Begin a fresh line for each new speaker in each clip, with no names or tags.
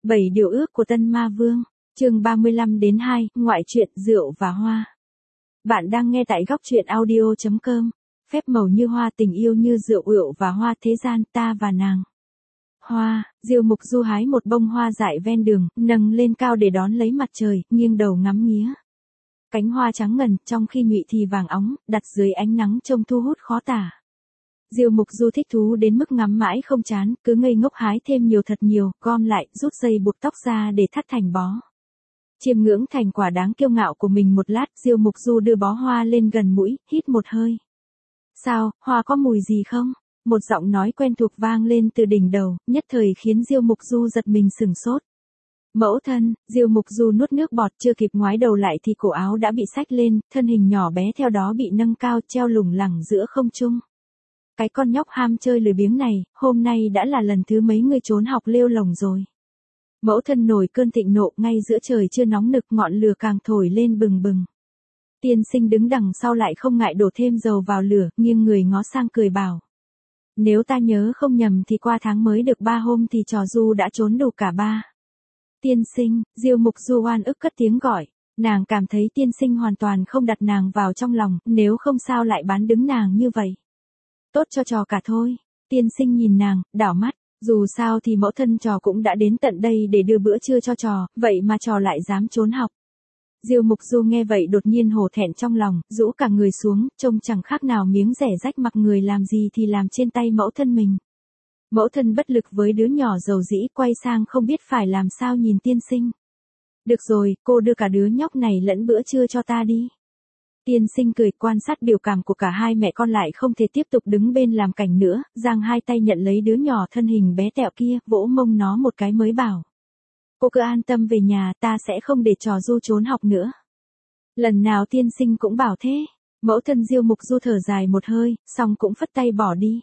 7 điều ước của Tân Ma Vương, chương 35-2, ngoại truyện rượu và hoa. Bạn đang nghe tại góc truyện audio.com. Phép màu như hoa, tình yêu như rượu và hoa, thế gian ta và nàng. Hoa, Diêu Mục Du hái một bông hoa dại ven đường, nâng lên cao để đón lấy mặt trời, nghiêng đầu ngắm nghía. Cánh hoa trắng ngần, trong khi nhụy thì vàng óng, đặt dưới ánh nắng trông thu hút khó tả. Diêu Mục Du thích thú đến mức ngắm mãi không chán, cứ ngây ngốc hái thêm nhiều thật nhiều, gom lại, rút dây buộc tóc ra để thắt thành bó. Chiêm ngưỡng thành quả đáng kiêu ngạo của mình một lát, Diêu Mục Du đưa bó hoa lên gần mũi, hít một hơi. Sao, hoa có mùi gì không? Một giọng nói quen thuộc vang lên từ đỉnh đầu, nhất thời khiến Diêu Mục Du giật mình sửng sốt. Mẫu thân, Diêu Mục Du nuốt nước bọt, chưa kịp ngoái đầu lại thì cổ áo đã bị xách lên, thân hình nhỏ bé theo đó bị nâng cao, treo lủng lẳng giữa không trung. Cái con nhóc ham chơi lười biếng này, hôm nay đã là lần thứ mấy ngươi trốn học lêu lồng rồi. Mẫu thân nổi cơn thịnh nộ, ngay giữa trời chưa nóng nực, ngọn lửa càng thổi lên bừng bừng. Tiên sinh đứng đằng sau lại không ngại đổ thêm dầu vào lửa, nghiêng người ngó sang cười bảo. Nếu ta nhớ không nhầm thì qua tháng mới được 3 hôm thì trò du đã trốn đủ cả 3. Tiên sinh, Diêu Mục Du oan ức cất tiếng gọi. Nàng cảm thấy tiên sinh hoàn toàn không đặt nàng vào trong lòng, nếu không sao lại bán đứng nàng như vậy. Tốt cho trò cả thôi. Tiên sinh nhìn nàng, đảo mắt. Dù sao thì mẫu thân trò cũng đã đến tận đây để đưa bữa trưa cho trò, vậy mà trò lại dám trốn học. Diêu Mục Du nghe vậy đột nhiên hổ thẹn trong lòng, rũ cả người xuống, trông chẳng khác nào miếng rẻ rách, mặc người làm gì thì làm trên tay mẫu thân mình. Mẫu thân bất lực với đứa nhỏ dầu dĩ, quay sang không biết phải làm sao nhìn tiên sinh. Được rồi, cô đưa cả đứa nhóc này lẫn bữa trưa cho ta đi. Tiên sinh cười, quan sát biểu cảm của cả hai mẹ con lại không thể tiếp tục đứng bên làm cảnh nữa, giang hai tay nhận lấy đứa nhỏ thân hình bé tẹo kia, vỗ mông nó một cái mới bảo. Cô cứ an tâm về nhà, ta sẽ không để trò du trốn học nữa. Lần nào tiên sinh cũng bảo thế. Mẫu thân Diêu Mục Du thở dài một hơi, xong cũng phất tay bỏ đi.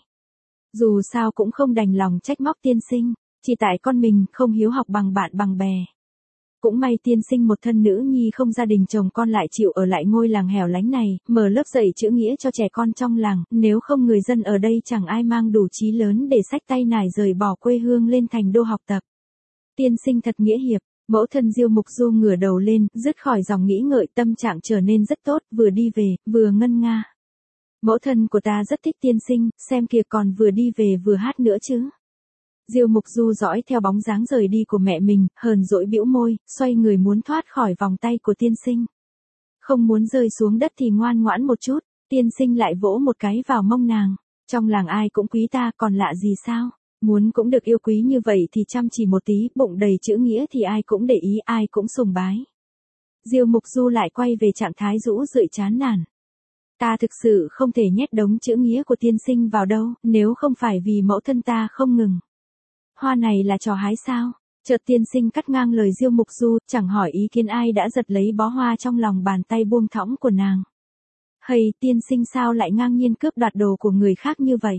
Dù sao cũng không đành lòng trách móc tiên sinh, chỉ tại con mình không hiếu học bằng bạn bằng bè. Cũng may tiên sinh một thân nữ nhi không gia đình chồng con lại chịu ở lại ngôi làng hẻo lánh này, mở lớp dạy chữ nghĩa cho trẻ con trong làng, nếu không người dân ở đây chẳng ai mang đủ trí lớn để xách tay nải rời bỏ quê hương lên thành đô học tập. Tiên sinh thật nghĩa hiệp. Mẫu thân Diêu Mục Du ngửa đầu lên, dứt khỏi dòng nghĩ ngợi, tâm trạng trở nên rất tốt, vừa đi về, vừa ngân nga. Mẫu thân của ta rất thích tiên sinh, xem kìa còn vừa đi về vừa hát nữa chứ. Diêu Mục Du dõi theo bóng dáng rời đi của mẹ mình, hờn dỗi bĩu môi, xoay người muốn thoát khỏi vòng tay của tiên sinh. Không muốn rơi xuống đất thì ngoan ngoãn một chút, tiên sinh lại vỗ một cái vào mông nàng. Trong làng ai cũng quý ta, còn lạ gì sao? Muốn cũng được yêu quý như vậy thì chăm chỉ một tí, bụng đầy chữ nghĩa thì ai cũng để ý, ai cũng sùng bái. Diêu Mục Du lại quay về trạng thái rũ rượi chán nản. Ta thực sự không thể nhét đống chữ nghĩa của tiên sinh vào đâu, nếu không phải vì mẫu thân ta không ngừng. Hoa này là trò hái sao? Chợt tiên sinh cắt ngang lời Diêu Mục Du, chẳng hỏi ý kiến ai đã giật lấy bó hoa trong lòng bàn tay buông thõng của nàng. Hây, tiên sinh sao lại ngang nhiên cướp đoạt đồ của người khác như vậy?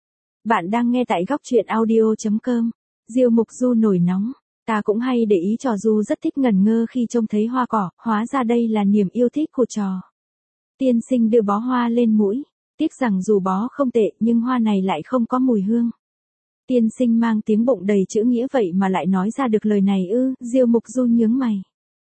Bạn đang nghe tại góc truyện audio.com. Diêu Mục Du nổi nóng. Ta cũng hay để ý trò du rất thích ngẩn ngơ khi trông thấy hoa cỏ, hóa ra đây là niềm yêu thích của trò. Tiên sinh đưa bó hoa lên mũi. Tiếc rằng dù bó không tệ nhưng hoa này lại không có mùi hương. Tiên sinh mang tiếng bụng đầy chữ nghĩa vậy mà lại nói ra được lời này ư? Diêu Mục Du nhướng mày.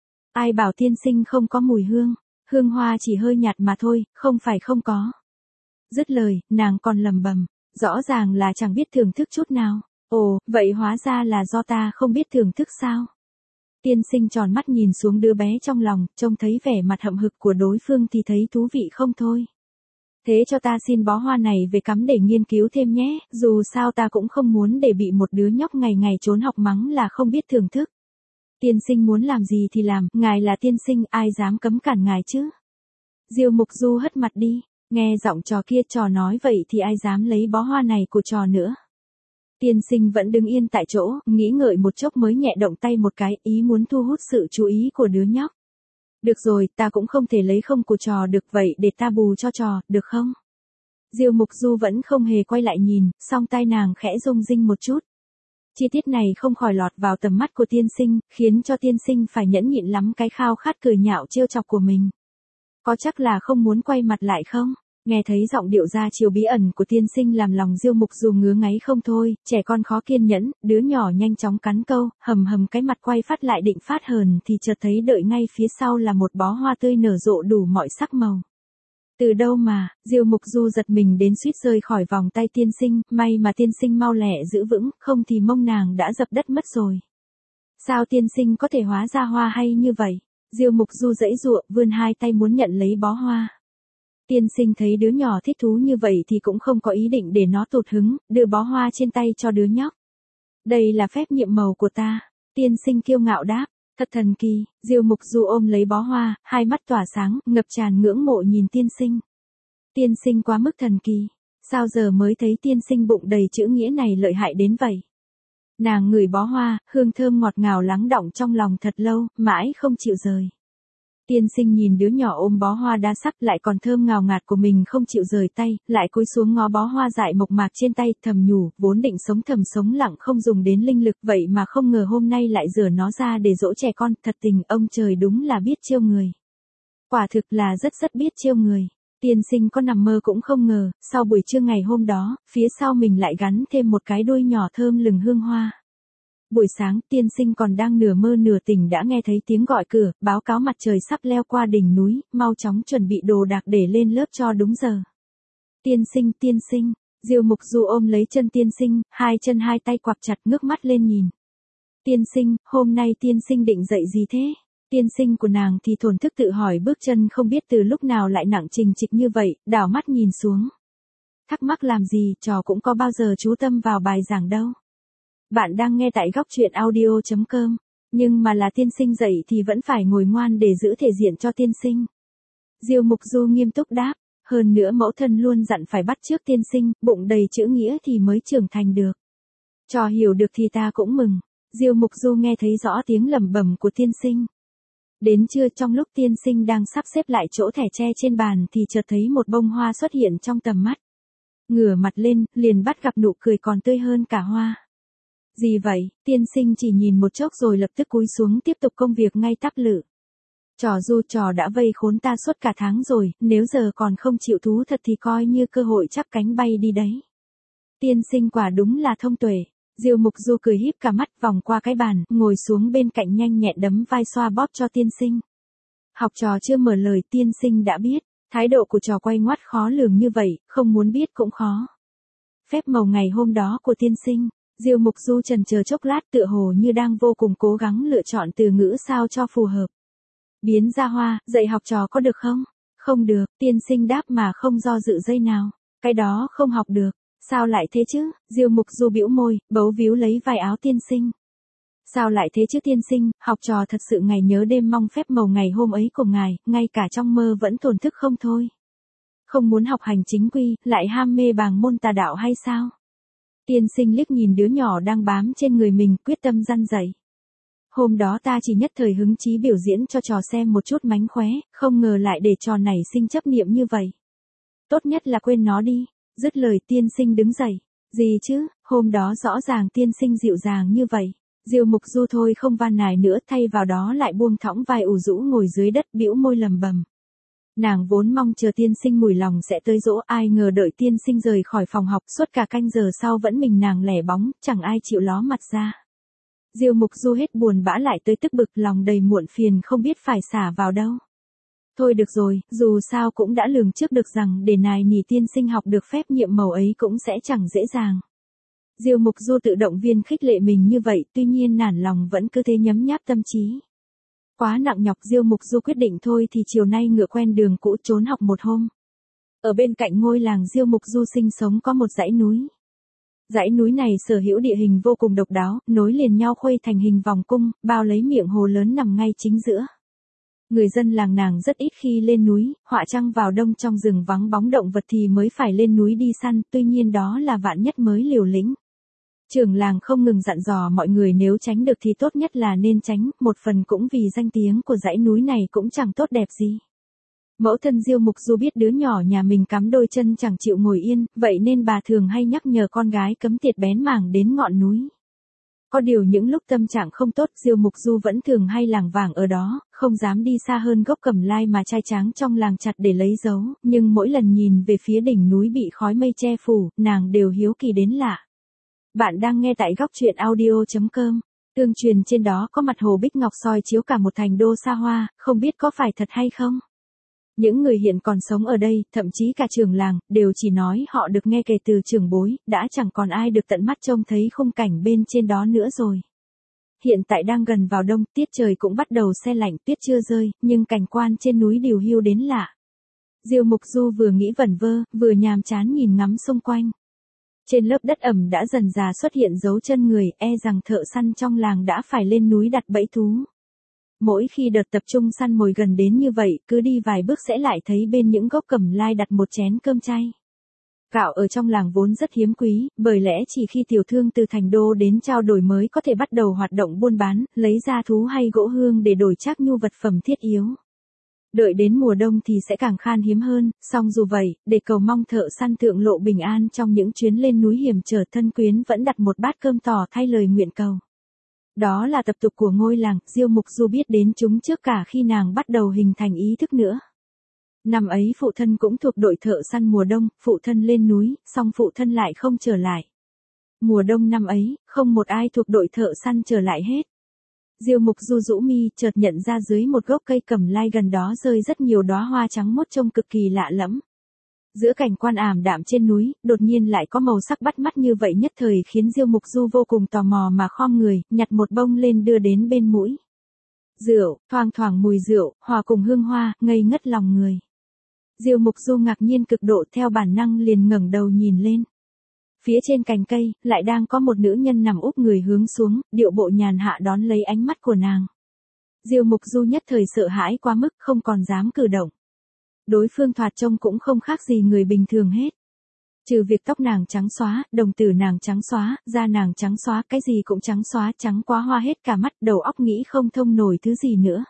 Ai bảo tiên sinh không có mùi hương? Hương hoa chỉ hơi nhạt mà thôi, không phải không có. Dứt lời, nàng còn lầm bầm. Rõ ràng là chẳng biết thưởng thức chút nào. Ồ, vậy hóa ra là do ta không biết thưởng thức sao? Tiên sinh tròn mắt nhìn xuống đứa bé trong lòng, trông thấy vẻ mặt hậm hực của đối phương thì thấy thú vị không thôi. Thế cho ta xin bó hoa này về cắm để nghiên cứu thêm nhé, dù sao ta cũng không muốn để bị một đứa nhóc ngày ngày trốn học mắng là không biết thưởng thức. Tiên sinh muốn làm gì thì làm, ngài là tiên sinh, ai dám cấm cản ngài chứ? Diêu Mục Du hất mặt đi. Nghe giọng trò kia trò nói vậy thì ai dám lấy bó hoa này của trò nữa. Tiên sinh vẫn đứng yên tại chỗ, nghĩ ngợi một chốc mới nhẹ động tay một cái, ý muốn thu hút sự chú ý của đứa nhóc. Được rồi, ta cũng không thể lấy không của trò được, vậy để ta bù cho trò, được không? Diêu Mục Du vẫn không hề quay lại nhìn, song tai nàng khẽ rung rinh một chút. Chi tiết này không khỏi lọt vào tầm mắt của tiên sinh, khiến cho tiên sinh phải nhẫn nhịn lắm cái khao khát cười nhạo trêu chọc của mình. Có chắc là không muốn quay mặt lại không? Nghe thấy giọng điệu ra chiều bí ẩn của tiên sinh làm lòng Diêu Mục Du ngứa ngáy không thôi, trẻ con khó kiên nhẫn, đứa nhỏ nhanh chóng cắn câu, hầm hầm cái mặt quay phát lại định phát hờn thì chợt thấy đợi ngay phía sau là một bó hoa tươi nở rộ đủ mọi sắc màu. Từ đâu mà, Diêu Mục Du giật mình đến suýt rơi khỏi vòng tay tiên sinh, may mà tiên sinh mau lẹ giữ vững, không thì mông nàng đã dập đất mất rồi. Sao tiên sinh có thể hóa ra hoa hay như vậy? Diêu Mục Du giãy giụa, vươn hai tay muốn nhận lấy bó hoa. Tiên sinh thấy đứa nhỏ thích thú như vậy thì cũng không có ý định để nó tụt hứng, đưa bó hoa trên tay cho đứa nhóc. Đây là phép nhiệm màu của ta. Tiên sinh kiêu ngạo đáp. Thật thần kỳ, Diêu Mục Du ôm lấy bó hoa, hai mắt tỏa sáng, ngập tràn ngưỡng mộ nhìn tiên sinh. Tiên sinh quá mức thần kỳ. Sao giờ mới thấy tiên sinh bụng đầy chữ nghĩa này lợi hại đến vậy? Nàng ngửi bó hoa, hương thơm ngọt ngào lắng đọng trong lòng thật lâu, mãi không chịu rời. Tiên sinh nhìn đứa nhỏ ôm bó hoa đa sắc lại còn thơm ngào ngạt của mình không chịu rời tay, lại cúi xuống ngó bó hoa dại mộc mạc trên tay, thầm nhủ, vốn định sống lặng không dùng đến linh lực, vậy mà không ngờ hôm nay lại rửa nó ra để dỗ trẻ con, thật tình ông trời đúng là biết chiêu người. Quả thực là rất biết chiêu người. Tiên sinh có nằm mơ cũng không ngờ, sau buổi trưa ngày hôm đó, phía sau mình lại gắn thêm một cái đuôi nhỏ thơm lừng hương hoa. Buổi sáng, tiên sinh còn đang nửa mơ nửa tỉnh đã nghe thấy tiếng gọi cửa, báo cáo mặt trời sắp leo qua đỉnh núi, mau chóng chuẩn bị đồ đạc để lên lớp cho đúng giờ. Tiên sinh, Diêu Mục Du ôm lấy chân tiên sinh, hai chân hai tay quặp chặt ngước mắt lên nhìn. Tiên sinh, hôm nay tiên sinh định dậy gì thế? Tiên sinh của nàng thì thổn thức tự hỏi bước chân không biết từ lúc nào lại nặng trình trịch như vậy, đảo mắt nhìn xuống. Thắc mắc làm gì, trò cũng có bao giờ chú tâm vào bài giảng đâu. Bạn đang nghe tại góc truyện audio.com, nhưng mà là tiên sinh dậy thì vẫn phải ngồi ngoan để giữ thể diện cho tiên sinh. Diêu Mục Du nghiêm túc đáp, hơn nữa mẫu thân luôn dặn phải bắt chước tiên sinh, bụng đầy chữ nghĩa thì mới trưởng thành được. Trò hiểu được thì ta cũng mừng. Diêu Mục Du nghe thấy rõ tiếng lẩm bẩm của tiên sinh. Đến trưa trong lúc tiên sinh đang sắp xếp lại chỗ thẻ tre trên bàn thì chợt thấy một bông hoa xuất hiện trong tầm mắt. Ngửa mặt lên, liền bắt gặp nụ cười còn tươi hơn cả hoa. Gì vậy? Tiên sinh chỉ nhìn một chốc rồi lập tức cúi xuống tiếp tục công việc ngay tắp lự. Trò đã vây khốn ta suốt cả tháng rồi, nếu giờ còn không chịu thú thật thì coi như cơ hội chắp cánh bay đi đấy. Tiên sinh quả đúng là thông tuệ. Diêu Mục Du cười híp cả mắt vòng qua cái bàn, ngồi xuống bên cạnh nhanh nhẹn đấm vai xoa bóp cho tiên sinh. Học trò chưa mở lời tiên sinh đã biết, thái độ của trò quay ngoắt khó lường như vậy, không muốn biết cũng khó. Phép màu ngày hôm đó của tiên sinh. Diêu Mục Du chần chờ chốc lát tựa hồ như đang vô cùng cố gắng lựa chọn từ ngữ sao cho phù hợp. Biến ra hoa, dạy học trò có được không? Không được, tiên sinh đáp mà không do dự giây nào. Cái đó không học được. Sao lại thế chứ? Diêu Mục Du bĩu môi, bấu víu lấy vai áo tiên sinh. Sao lại thế chứ tiên sinh, học trò thật sự ngày nhớ đêm mong phép màu ngày hôm ấy của ngài, ngay cả trong mơ vẫn thổn thức không thôi. Không muốn học hành chính quy, lại ham mê bàng môn tà đạo hay sao? Tiên sinh liếc nhìn đứa nhỏ đang bám trên người mình, quyết tâm răn dạy. Hôm đó ta chỉ nhất thời hứng chí biểu diễn cho trò xem một chút mánh khóe, không ngờ lại để trò nảy sinh chấp niệm như vậy. Tốt nhất là quên nó đi. Dứt lời tiên sinh đứng dậy. Gì chứ, hôm đó rõ ràng tiên sinh dịu dàng như vậy. Diêu Mục Du thôi không van nài nữa, thay vào đó lại buông thõng vai ủ rũ ngồi dưới đất bĩu môi lầm bầm. Nàng vốn mong chờ tiên sinh mùi lòng sẽ tới dỗ, ai ngờ đợi tiên sinh rời khỏi phòng học suốt cả canh giờ sau vẫn mình nàng lẻ bóng, chẳng ai chịu ló mặt ra. Diêu Mục Du hết buồn bã lại tới tức bực, lòng đầy muộn phiền không biết phải xả vào đâu. Thôi được rồi, dù sao cũng đã lường trước được rằng để nài nỉ tiên sinh học được phép nhiệm màu ấy cũng sẽ chẳng dễ dàng. Diêu Mục Du tự động viên khích lệ mình như vậy, tuy nhiên nản lòng vẫn cứ thế nhấm nháp tâm trí. Quá nặng nhọc Diêu Mục Du quyết định thôi thì chiều nay ngựa quen đường cũ trốn học một hôm. Ở bên cạnh ngôi làng Diêu Mục Du sinh sống có một dãy núi. Dãy núi này sở hữu địa hình vô cùng độc đáo, nối liền nhau khuây thành hình vòng cung, bao lấy miệng hồ lớn nằm ngay chính giữa. Người dân làng nàng rất ít khi lên núi, họa chăng vào đông trong rừng vắng bóng động vật thì mới phải lên núi đi săn, tuy nhiên đó là vạn nhất mới liều lĩnh. Trưởng làng không ngừng dặn dò mọi người nếu tránh được thì tốt nhất là nên tránh, một phần cũng vì danh tiếng của dãy núi này cũng chẳng tốt đẹp gì. Mẫu thân Diêu Mục Du biết đứa nhỏ nhà mình cắm đôi chân chẳng chịu ngồi yên, vậy nên bà thường hay nhắc nhở con gái cấm tiệt bén mảng đến ngọn núi. Có điều những lúc tâm trạng không tốt, Diêu Mục Du vẫn thường hay lảng vảng ở đó, không dám đi xa hơn gốc cẩm lai mà trai tráng trong làng chặt để lấy dấu, nhưng mỗi lần nhìn về phía đỉnh núi bị khói mây che phủ, nàng đều hiếu kỳ đến lạ. Bạn đang nghe tại góc truyện audio.com. Tương truyền trên đó có mặt hồ bích ngọc soi chiếu cả một thành đô xa hoa, không biết có phải thật hay không? Những người hiện còn sống ở đây, thậm chí cả trưởng làng, đều chỉ nói họ được nghe kể từ trưởng bối, đã chẳng còn ai được tận mắt trông thấy khung cảnh bên trên đó nữa rồi. Hiện tại đang gần vào đông, tiết trời cũng bắt đầu se lạnh, tuyết chưa rơi, nhưng cảnh quan trên núi điều hiu đến lạ. Diêu Mục Du vừa nghĩ vẩn vơ, vừa nhàm chán nhìn ngắm xung quanh. Trên lớp đất ẩm đã dần dà xuất hiện dấu chân người, e rằng thợ săn trong làng đã phải lên núi đặt bẫy thú. Mỗi khi đợt tập trung săn mồi gần đến như vậy, cứ đi vài bước sẽ lại thấy bên những gốc cẩm lai đặt một chén cơm chay. Gạo ở trong làng vốn rất hiếm quý, bởi lẽ chỉ khi tiểu thương từ thành đô đến trao đổi mới có thể bắt đầu hoạt động buôn bán, lấy ra thú hay gỗ hương để đổi trác nhu vật phẩm thiết yếu. Đợi đến mùa đông thì sẽ càng khan hiếm hơn, song dù vậy, để cầu mong thợ săn thượng lộ bình an trong những chuyến lên núi hiểm trở, thân quyến vẫn đặt một bát cơm tỏ thay lời nguyện cầu. Đó là tập tục của ngôi làng, Diêu Mục Du biết đến chúng trước cả khi nàng bắt đầu hình thành ý thức nữa. Năm ấy phụ thân cũng thuộc đội thợ săn mùa đông, phụ thân lên núi, song phụ thân lại không trở lại. Mùa đông năm ấy, không một ai thuộc đội thợ săn trở lại hết. Diêu Mục Du rũ mi, chợt nhận ra dưới một gốc cây cẩm lai gần đó rơi rất nhiều đóa hoa trắng mốt trông cực kỳ lạ lẫm. Giữa cảnh quan ảm đạm trên núi, đột nhiên lại có màu sắc bắt mắt như vậy, nhất thời khiến Diêu Mục Du vô cùng tò mò mà khom người, nhặt một bông lên đưa đến bên mũi. Rượu, thoang thoảng mùi rượu, hòa cùng hương hoa, ngây ngất lòng người. Diêu Mục Du ngạc nhiên cực độ, theo bản năng liền ngẩng đầu nhìn lên. Phía trên cành cây, lại đang có một nữ nhân nằm úp người hướng xuống, điệu bộ nhàn hạ đón lấy ánh mắt của nàng. Diêu Mục Du nhất thời sợ hãi quá mức, không còn dám cử động. Đối phương thoạt trông cũng không khác gì người bình thường hết. Trừ việc tóc nàng trắng xóa, đồng tử nàng trắng xóa, da nàng trắng xóa, cái gì cũng trắng xóa, trắng quá hoa hết cả mắt, đầu óc nghĩ không thông nổi thứ gì nữa.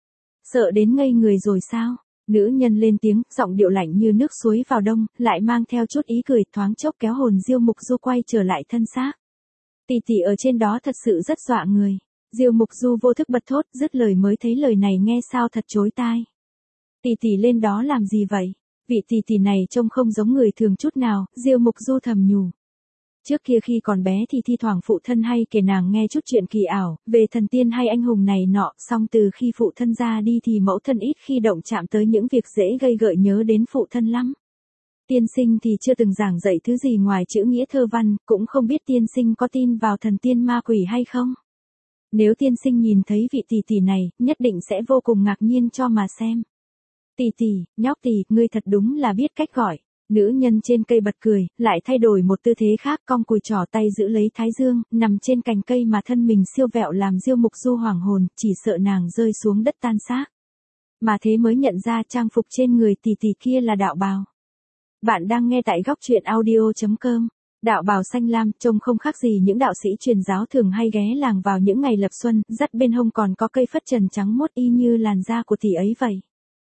Sợ đến ngây người rồi sao? Nữ nhân lên tiếng, giọng điệu lạnh như nước suối vào đông, lại mang theo chút ý cười, thoáng chốc kéo hồn Diêu Mục Du quay trở lại thân xác. Tỷ tỷ ở trên đó thật sự rất dọa người. Diêu Mục Du vô thức bật thốt, dứt lời mới thấy lời này nghe sao thật chối tai. Tỷ tỷ lên đó làm gì vậy? Vị tỷ tỷ này trông không giống người thường chút nào, Diêu Mục Du thầm nhủ. Trước kia khi còn bé thì thi thoảng phụ thân hay kể nàng nghe chút chuyện kỳ ảo, về thần tiên hay anh hùng này nọ, song từ khi phụ thân ra đi thì mẫu thân ít khi động chạm tới những việc dễ gây gợi nhớ đến phụ thân lắm. Tiên sinh thì chưa từng giảng dạy thứ gì ngoài chữ nghĩa thơ văn, cũng không biết tiên sinh có tin vào thần tiên ma quỷ hay không. Nếu tiên sinh nhìn thấy vị tỷ tỷ này, nhất định sẽ vô cùng ngạc nhiên cho mà xem. Tỷ tỷ, nhóc tỷ, ngươi thật đúng là biết cách gọi. Nữ nhân trên cây bật cười, lại thay đổi một tư thế khác, cong cùi trỏ tay giữ lấy thái dương, nằm trên cành cây mà thân mình siêu vẹo làm Diêu Mục Du hoảng hồn, chỉ sợ nàng rơi xuống đất tan xác. Mà thế mới nhận ra trang phục trên người tỷ tỷ kia là đạo bào. Bạn đang nghe tại góc truyện audio.com. Đạo bào xanh lam, trông không khác gì những đạo sĩ truyền giáo thường hay ghé làng vào những ngày lập xuân, dắt bên hông còn có cây phất trần trắng mốt y như làn da của tỷ ấy vậy.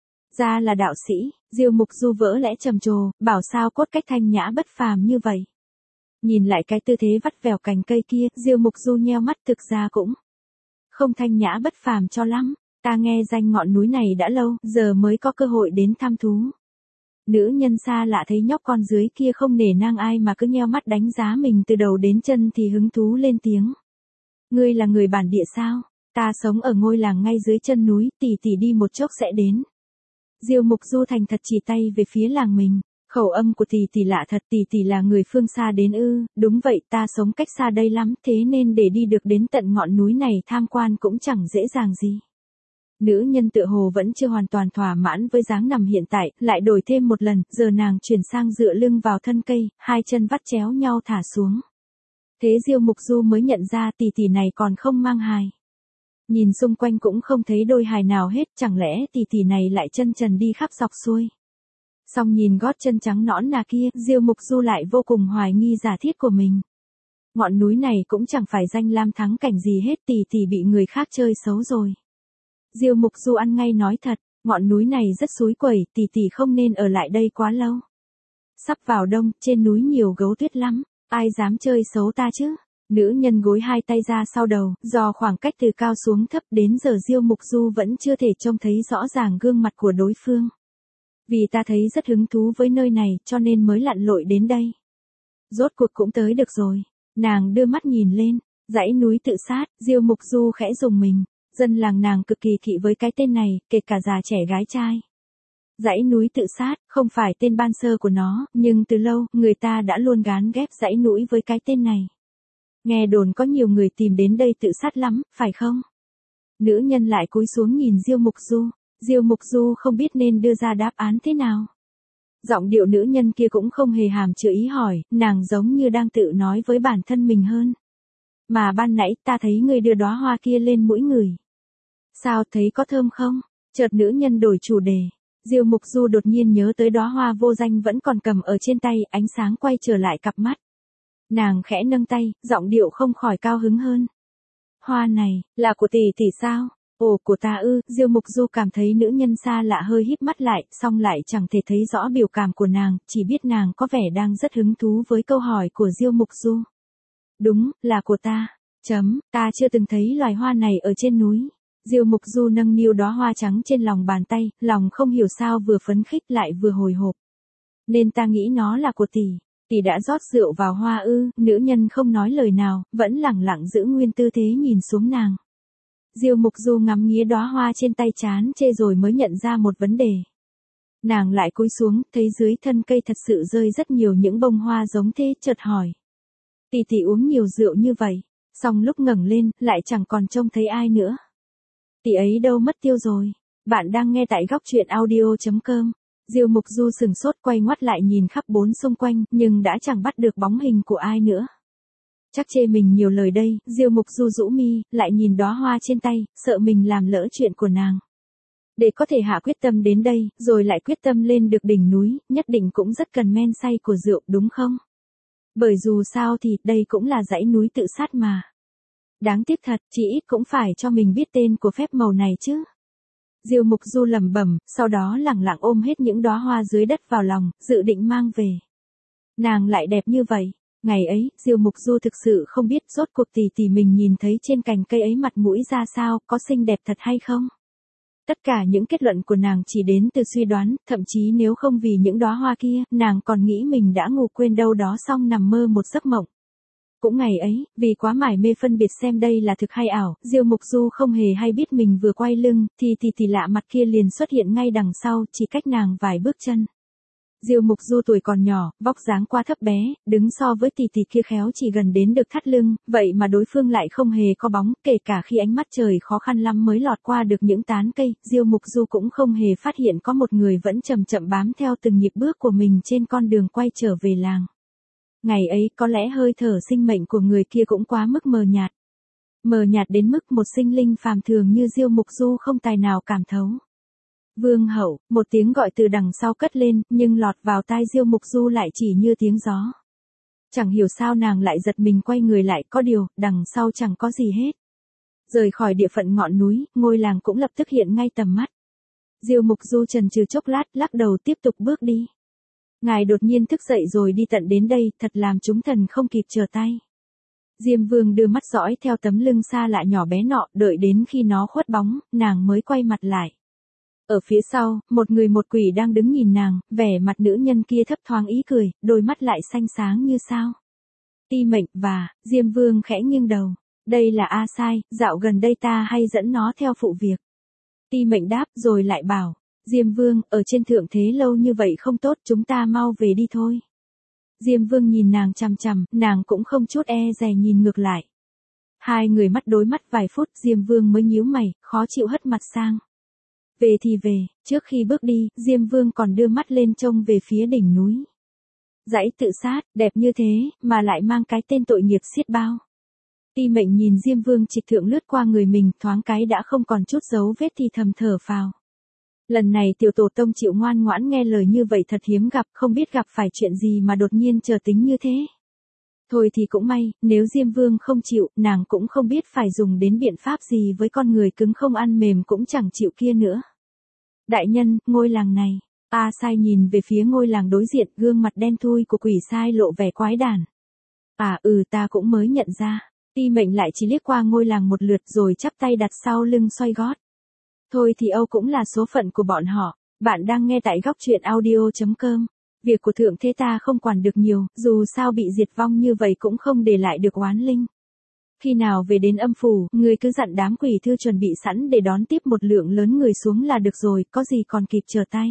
Ra là đạo sĩ, Diêu Mục Du vỡ lẽ trầm trồ, bảo sao cốt cách thanh nhã bất phàm như vậy. Nhìn lại cái tư thế vắt vẻo cành cây kia, Diêu Mục Du nheo mắt, thực ra cũng không thanh nhã bất phàm cho lắm. Ta nghe danh ngọn núi này đã lâu, giờ mới có cơ hội đến thăm thú. Nữ nhân xa lạ thấy nhóc con dưới kia không nể nang ai mà cứ nheo mắt đánh giá mình từ đầu đến chân thì hứng thú lên tiếng. Ngươi là người bản địa sao? Ta sống ở ngôi làng ngay dưới chân núi, tỷ tỷ đi một chốc sẽ đến. Diêu Mục Du thành thật chỉ tay về phía làng mình. Khẩu âm của tỷ tỷ lạ thật, tỷ tỷ là người phương xa đến ư? Đúng vậy, ta sống cách xa đây lắm, thế nên để đi được đến tận ngọn núi này tham quan cũng chẳng dễ dàng gì. Nữ nhân tựa hồ vẫn chưa hoàn toàn thỏa mãn với dáng nằm hiện tại, lại đổi thêm một lần, giờ nàng chuyển sang dựa lưng vào thân cây, hai chân vắt chéo nhau thả xuống. Thế Diêu Mục Du mới nhận ra tỷ tỷ này còn không mang hài. Nhìn xung quanh cũng không thấy đôi hài nào hết, chẳng lẽ tỷ tỷ này lại chân trần đi khắp dọc xuôi. Song nhìn gót chân trắng nõn nà kia, Diêu Mục Du lại vô cùng hoài nghi giả thiết của mình. Ngọn núi này cũng chẳng phải danh lam thắng cảnh gì hết, tỷ tỷ bị người khác chơi xấu rồi. Diêu Mục Du ăn ngay nói thật, ngọn núi này rất xúi quẩy, tỷ tỷ không nên ở lại đây quá lâu. Sắp vào đông, trên núi nhiều gấu tuyết lắm, ai dám chơi xấu ta chứ? Nữ nhân gối hai tay ra sau đầu, do khoảng cách từ cao xuống thấp đến giờ Diêu Mục Du vẫn chưa thể trông thấy rõ ràng gương mặt của đối phương. Vì ta thấy rất hứng thú với nơi này cho nên mới lặn lội đến đây. Rốt cuộc cũng tới được rồi. Nàng đưa mắt nhìn lên, dãy núi tự sát, Diêu Mục Du khẽ rùng mình. Dân làng nàng cực kỳ kỵ với cái tên này, kể cả già trẻ gái trai. Dãy núi tự sát, không phải tên ban sơ của nó, nhưng từ lâu, người ta đã luôn gán ghép dãy núi với cái tên này. Nghe đồn có nhiều người tìm đến đây tự sát lắm, phải không? Nữ nhân lại cúi xuống nhìn Diêu Mục Du. Diêu Mục Du không biết nên đưa ra đáp án thế nào. Giọng điệu nữ nhân kia cũng không hề hàm chứa ý hỏi, nàng giống như đang tự nói với bản thân mình hơn. Mà ban nãy ta thấy người đưa đóa hoa kia lên mũi người. Sao, thấy có thơm không? Chợt nữ nhân đổi chủ đề. Diêu Mục Du đột nhiên nhớ tới đóa hoa vô danh vẫn còn cầm ở trên tay, ánh sáng quay trở lại cặp mắt. Nàng khẽ nâng tay, giọng điệu không khỏi cao hứng hơn. Hoa này, là của tỷ tỷ sao? Ồ, của ta ư? Diêu Mục Du cảm thấy nữ nhân xa lạ hơi híp mắt lại, song lại chẳng thể thấy rõ biểu cảm của nàng, chỉ biết nàng có vẻ đang rất hứng thú với câu hỏi của Diêu Mục Du. Đúng, là của ta. Ta chưa từng thấy loài hoa này ở trên núi. Diêu Mục Du nâng niu đóa hoa trắng trên lòng bàn tay, lòng không hiểu sao vừa phấn khích lại vừa hồi hộp. Nên ta nghĩ nó là của tỷ. Tỷ đã rót rượu vào hoa ư? Nữ nhân không nói lời nào, vẫn lẳng lặng giữ nguyên tư thế nhìn xuống nàng. Diêu Mục Du ngắm nghía đóa hoa trên tay chán chê rồi mới nhận ra một vấn đề. Nàng lại cúi xuống, thấy dưới thân cây thật sự rơi rất nhiều những bông hoa giống thế, chợt hỏi. Tỷ tỷ uống nhiều rượu như vậy, xong lúc ngẩng lên, lại chẳng còn trông thấy ai nữa. Tỷ ấy đâu mất tiêu rồi? Bạn đang nghe tại góc truyện audio.com. Diêu Mục Du sừng sốt quay ngoắt lại nhìn khắp bốn xung quanh, nhưng đã chẳng bắt được bóng hình của ai nữa. Chắc chê mình nhiều lời đây, Diêu Mục Du rũ mi, lại nhìn đóa hoa trên tay, sợ mình làm lỡ chuyện của nàng. Để có thể hạ quyết tâm đến đây, rồi lại quyết tâm lên được đỉnh núi, nhất định cũng rất cần men say của rượu, đúng không? Bởi dù sao thì, đây cũng là dãy núi tự sát mà. Đáng tiếc thật, chỉ ít cũng phải cho mình biết tên của phép màu này chứ. Diêu Mục Du lẩm bẩm, sau đó lẳng lặng ôm hết những đóa hoa dưới đất vào lòng, dự định mang về. Nàng lại đẹp như vậy. Ngày ấy, Diêu Mục Du thực sự không biết rốt cuộc tỷ tỷ mình nhìn thấy trên cành cây ấy mặt mũi ra sao, có xinh đẹp thật hay không. Tất cả những kết luận của nàng chỉ đến từ suy đoán, thậm chí nếu không vì những đóa hoa kia, nàng còn nghĩ mình đã ngủ quên đâu đó xong nằm mơ một giấc mộng. Cũng ngày ấy, vì quá mải mê phân biệt xem đây là thực hay ảo, Diêu Mục Du không hề hay biết mình vừa quay lưng, thì tỷ lạ mặt kia liền xuất hiện ngay đằng sau, chỉ cách nàng vài bước chân. Diêu Mục Du tuổi còn nhỏ, vóc dáng quá thấp bé, đứng so với tỷ kia khéo chỉ gần đến được thắt lưng, vậy mà đối phương lại không hề có bóng, kể cả khi ánh mắt trời khó khăn lắm mới lọt qua được những tán cây, Diêu Mục Du cũng không hề phát hiện có một người vẫn chậm chậm bám theo từng nhịp bước của mình trên con đường quay trở về làng. Ngày ấy có lẽ hơi thở sinh mệnh của người kia cũng quá mức mờ nhạt. Mờ nhạt đến mức một sinh linh phàm thường như Diêu Mục Du không tài nào cảm thấu. Vương hậu, một tiếng gọi từ đằng sau cất lên, nhưng lọt vào tai Diêu Mục Du lại chỉ như tiếng gió. Chẳng hiểu sao nàng lại giật mình quay người lại, có điều, đằng sau chẳng có gì hết. Rời khỏi địa phận ngọn núi, ngôi làng cũng lập tức hiện ngay tầm mắt. Diêu Mục Du chần chừ chốc lát, lắc đầu tiếp tục bước đi. Ngài đột nhiên thức dậy rồi đi tận đến đây, thật làm chúng thần không kịp trở tay. Diêm Vương đưa mắt dõi theo tấm lưng xa lạ nhỏ bé nọ, đợi đến khi nó khuất bóng, nàng mới quay mặt lại. Ở phía sau, một người một quỷ đang đứng nhìn nàng, vẻ mặt nữ nhân kia thấp thoáng ý cười, đôi mắt lại xanh sáng như sao. Ti Mệnh và, Diêm Vương khẽ nghiêng đầu. Đây là A Sai, dạo gần đây ta hay dẫn nó theo phụ việc. Ti Mệnh đáp rồi lại bảo. Diêm Vương, ở trên thượng thế lâu như vậy không tốt, chúng ta mau về đi thôi. Diêm Vương nhìn nàng chằm chằm, nàng cũng không chút e dè nhìn ngược lại. Hai người mắt đối mắt vài phút, Diêm Vương mới nhíu mày, khó chịu hất mặt sang. Về thì về, trước khi bước đi, Diêm Vương còn đưa mắt lên trông về phía đỉnh núi. Dãy tự sát, đẹp như thế, mà lại mang cái tên tội nghiệp xiết bao. Ti Mệnh nhìn Diêm Vương trịch thượng lướt qua người mình, thoáng cái đã không còn chút dấu vết thì thầm thở phào. Lần này tiểu tổ tông chịu ngoan ngoãn nghe lời như vậy thật hiếm gặp, không biết gặp phải chuyện gì mà đột nhiên trở tính như thế. Thôi thì cũng may, nếu Diêm Vương không chịu, nàng cũng không biết phải dùng đến biện pháp gì với con người cứng không ăn mềm cũng chẳng chịu kia nữa. Đại nhân, ngôi làng này. A Sai nhìn về phía ngôi làng đối diện, gương mặt đen thui của quỷ sai lộ vẻ quái đản. Ta cũng mới nhận ra. Ti Mệnh lại chỉ liếc qua ngôi làng một lượt rồi chắp tay đặt sau lưng xoay gót. Thôi thì Âu cũng là số phận của bọn họ. Bạn đang nghe tại góc truyện audio.com. Việc của thượng thế ta không quản được nhiều, dù sao bị diệt vong như vậy cũng không để lại được oán linh. Khi nào về đến âm phủ, ngươi cứ dặn đám quỷ thư chuẩn bị sẵn để đón tiếp một lượng lớn người xuống là được rồi, có gì còn kịp chờ tay.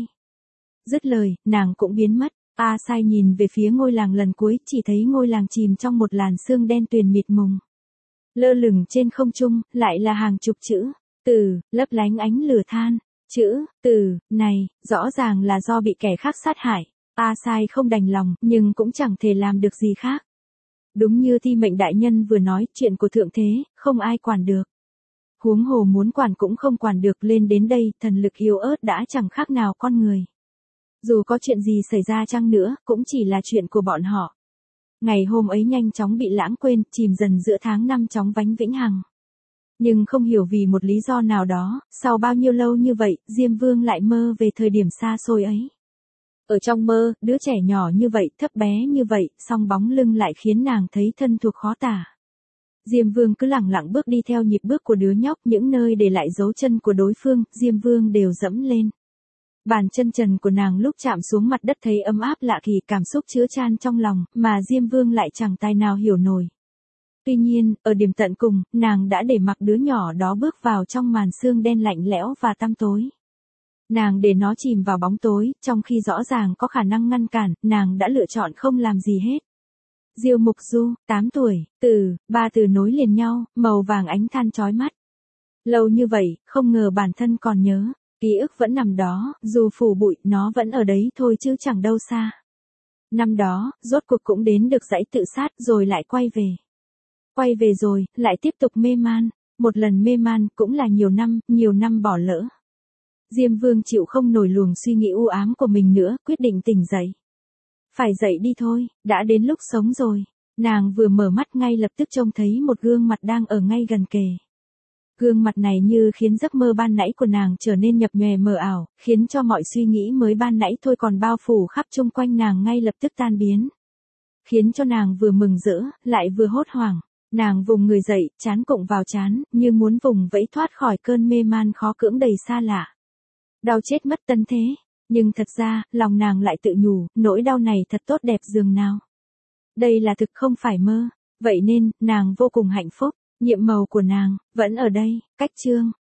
Dứt lời, nàng cũng biến mất. A Sai nhìn về phía ngôi làng lần cuối, chỉ thấy ngôi làng chìm trong một làn sương đen tuyền mịt mùng. Lơ lửng trên không trung, lại là hàng chục chữ, từ, lấp lánh ánh lửa than. Chữ, từ, này, rõ ràng là do bị kẻ khác sát hại. A Sai không đành lòng, nhưng cũng chẳng thể làm được gì khác. Đúng như Ti Mệnh đại nhân vừa nói, chuyện của thượng thế, không ai quản được. Huống hồ muốn quản cũng không quản được, lên đến đây, thần lực yếu ớt đã chẳng khác nào con người. Dù có chuyện gì xảy ra chăng nữa, cũng chỉ là chuyện của bọn họ. Ngày hôm ấy nhanh chóng bị lãng quên, chìm dần giữa tháng năm chóng vánh vĩnh hằng. Nhưng không hiểu vì một lý do nào đó, sau bao nhiêu lâu như vậy, Diêm Vương lại mơ về thời điểm xa xôi ấy. Ở trong mơ, đứa trẻ nhỏ như vậy, thấp bé như vậy, song bóng lưng lại khiến nàng thấy thân thuộc khó tả. Diêm Vương cứ lẳng lặng bước đi theo nhịp bước của đứa nhóc, những nơi để lại dấu chân của đối phương, Diêm Vương đều dẫm lên. Bàn chân trần của nàng lúc chạm xuống mặt đất thấy ấm áp lạ kỳ, cảm xúc chứa chan trong lòng, mà Diêm Vương lại chẳng tài nào hiểu nổi. Tuy nhiên, ở điểm tận cùng, nàng đã để mặc đứa nhỏ đó bước vào trong màn sương đen lạnh lẽo và tăm tối. Nàng để nó chìm vào bóng tối, trong khi rõ ràng có khả năng ngăn cản, nàng đã lựa chọn không làm gì hết. Diêu Mục Du, 8 tuổi, ba từ nối liền nhau, màu vàng ánh than chói mắt. Lâu như vậy, không ngờ bản thân còn nhớ, ký ức vẫn nằm đó, dù phủ bụi, nó vẫn ở đấy thôi chứ chẳng đâu xa. Năm đó, rốt cuộc cũng đến được dãy tự sát rồi lại quay về. Quay về rồi, lại tiếp tục mê man. Một lần mê man cũng là nhiều năm bỏ lỡ. Diêm Vương chịu không nổi luồng suy nghĩ u ám của mình nữa, quyết định tỉnh dậy. Phải dậy đi thôi, đã đến lúc sống rồi. Nàng vừa mở mắt ngay lập tức trông thấy một gương mặt đang ở ngay gần kề. Gương mặt này như khiến giấc mơ ban nãy của nàng trở nên nhập nhòe mờ ảo, khiến cho mọi suy nghĩ mới ban nãy thôi còn bao phủ khắp chung quanh nàng ngay lập tức tan biến. Khiến cho nàng vừa mừng rỡ, lại vừa hốt hoảng. Nàng vùng người dậy, trán cụng vào trán, như muốn vùng vẫy thoát khỏi cơn mê man khó cưỡng đầy xa lạ. Đau chết mất tân thế, nhưng thật ra, lòng nàng lại tự nhủ, nỗi đau này thật tốt đẹp dường nào. Đây là thực không phải mơ, vậy nên, nàng vô cùng hạnh phúc, nhiệm màu của nàng, vẫn ở đây, cách chương.